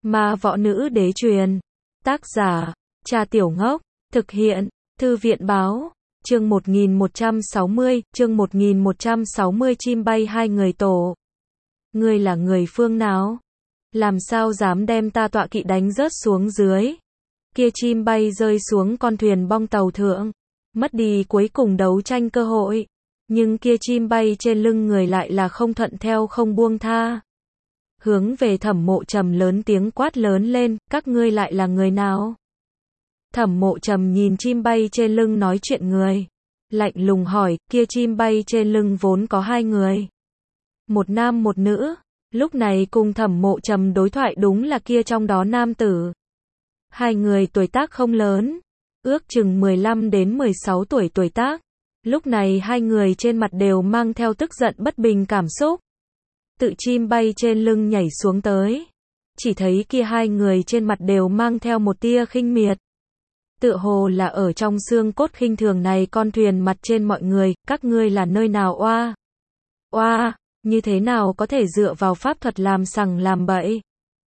Ma võ nữ đế truyền. Tác giả, Cha Tiểu Ngốc. Thực hiện, Thư viện báo. Chương 1160, chương 1160 chim bay hai người tổ. Ngươi là người phương nào? Làm sao dám đem ta tọa kỵ đánh rớt xuống dưới? Kia chim bay rơi xuống con thuyền bong tàu thượng, mất đi cuối cùng đấu tranh cơ hội. Nhưng kia chim bay trên lưng người lại là không thuận theo không buông tha. Hướng về Thẩm Mộ Trầm lớn tiếng quát lớn lên, các ngươi lại là người nào? Thẩm Mộ Trầm nhìn chim bay trên lưng nói chuyện người. Lạnh lùng hỏi, kia chim bay trên lưng vốn có hai người. Một nam một nữ. Lúc này cùng Thẩm Mộ Trầm đối thoại đúng là kia trong đó nam tử. Hai người tuổi tác không lớn. Ước chừng 15 đến 16 tuổi tuổi tác. Lúc này hai người trên mặt đều mang theo tức giận bất bình cảm xúc. Tự chim bay trên lưng nhảy xuống tới. Chỉ thấy kia hai người trên mặt đều mang theo một tia khinh miệt. Tựa hồ là ở trong xương cốt khinh thường này con thuyền mặt trên mọi người, các ngươi là nơi nào oa? Oa, như thế nào có thể dựa vào pháp thuật làm sằng làm bậy?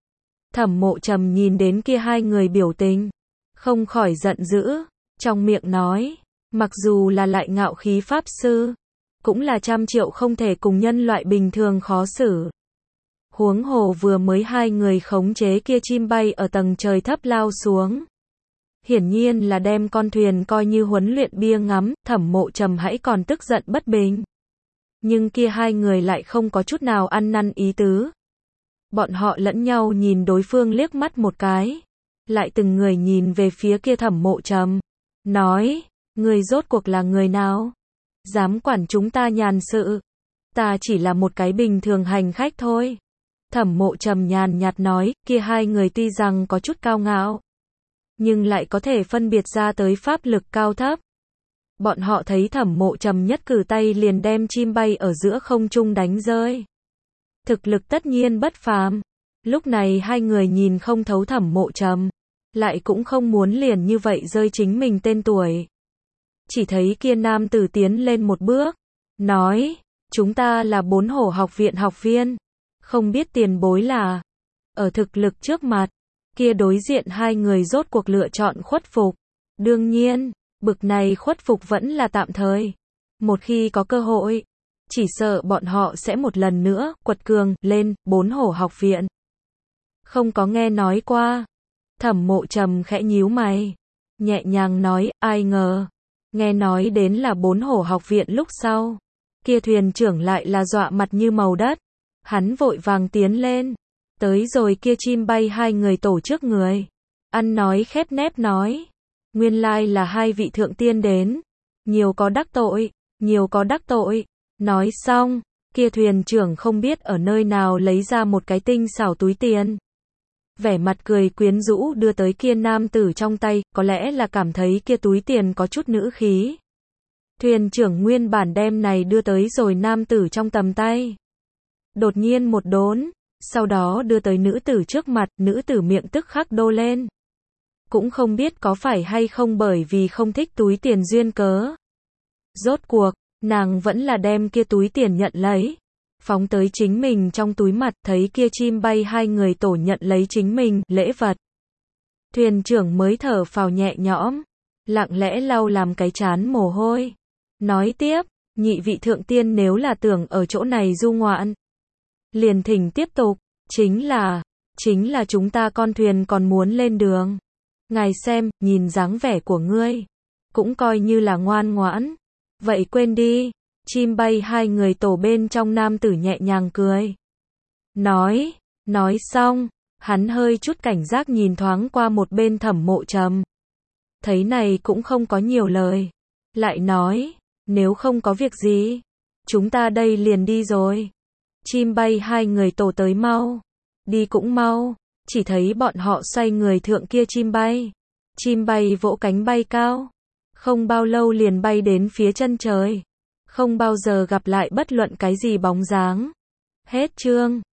Thẩm Mộ Trầm nhìn đến kia hai người biểu tình, không khỏi giận dữ, trong miệng nói, mặc dù là lại ngạo khí pháp sư, cũng là trăm triệu không thể cùng nhân loại bình thường khó xử. Huống hồ vừa mới hai người khống chế kia chim bay ở tầng trời thấp lao xuống. Hiển nhiên là đem con thuyền coi như huấn luyện bia ngắm, Thẩm Mộ Trầm hãy còn tức giận bất bình. Nhưng kia hai người lại không có chút nào ăn năn ý tứ. Bọn họ lẫn nhau nhìn đối phương liếc mắt một cái. Lại từng người nhìn về phía kia Thẩm Mộ Trầm. Nói, người rốt cuộc là người nào? Dám quản chúng ta nhàn sự. Ta chỉ là một cái bình thường hành khách thôi. Thẩm Mộ Trầm nhàn nhạt nói, kia hai người tuy rằng có chút cao ngạo, nhưng lại có thể phân biệt ra tới pháp lực cao thấp. Bọn họ thấy Thẩm Mộ Trầm nhất cử tay liền đem chim bay ở giữa không trung đánh rơi. Thực lực tất nhiên bất phàm. Lúc này hai người nhìn không thấu Thẩm Mộ Trầm, lại cũng không muốn liền như vậy rơi chính mình tên tuổi. Chỉ thấy kia nam tử tiến lên một bước, nói, chúng ta là 4 hổ học viện học viên, không biết tiền bối là. Ở thực lực trước mặt, kia đối diện hai người rốt cuộc lựa chọn khuất phục. Đương nhiên, bực này khuất phục vẫn là tạm thời. Một khi có cơ hội, chỉ sợ bọn họ sẽ một lần nữa quật cường lên 4 hổ học viện. Không có nghe nói qua. Thẩm Mộ Trầm khẽ nhíu mày, nhẹ nhàng nói, ai ngờ, nghe nói đến là 4 hổ học viện lúc sau. Kia thuyền trưởng lại là dọa mặt như màu đất. Hắn vội vàng tiến lên. Tới rồi kia chim bay hai người tổ trước người. Ăn nói khép nép nói. Nguyên lai là hai vị thượng tiên đến. Nhiều có đắc tội, nhiều có đắc tội. Nói xong, kia thuyền trưởng không biết ở nơi nào lấy ra một cái tinh xảo túi tiền. Vẻ mặt cười quyến rũ đưa tới kia nam tử trong tay, có lẽ là cảm thấy kia túi tiền có chút nữ khí. Thuyền trưởng nguyên bản đem này đưa tới rồi nam tử trong tầm tay. Đột nhiên một đốn, sau đó đưa tới nữ tử trước mặt, nữ tử miệng tức khắc đô lên. Cũng không biết có phải hay không bởi vì không thích túi tiền duyên cớ. Rốt cuộc, nàng vẫn là đem kia túi tiền nhận lấy. Phóng tới chính mình trong túi mặt, thấy kia chim bay hai người tổ nhận lấy chính mình, lễ vật. Thuyền trưởng mới thở phào nhẹ nhõm, lặng lẽ lau làm cái trán mồ hôi. Nói tiếp, nhị vị thượng tiên nếu là tưởng ở chỗ này du ngoạn, liền thỉnh tiếp tục, chính là chúng ta con thuyền còn muốn lên đường. Ngài xem, nhìn dáng vẻ của ngươi, cũng coi như là ngoan ngoãn. Vậy quên đi. Chim bay hai người tổ bên trong nam tử nhẹ nhàng cười. Nói xong, hắn hơi chút cảnh giác nhìn thoáng qua một bên Thẩm Mộ Trầm. Thấy này cũng không có nhiều lời. Lại nói, nếu không có việc gì, chúng ta đây liền đi rồi. Chim bay hai người tổ tới mau. Đi cũng mau. Chỉ thấy bọn họ xoay người thượng kia chim bay. Chim bay vỗ cánh bay cao. Không bao lâu liền bay đến phía chân trời. Không bao giờ gặp lại bất luận cái gì bóng dáng. Hết chương.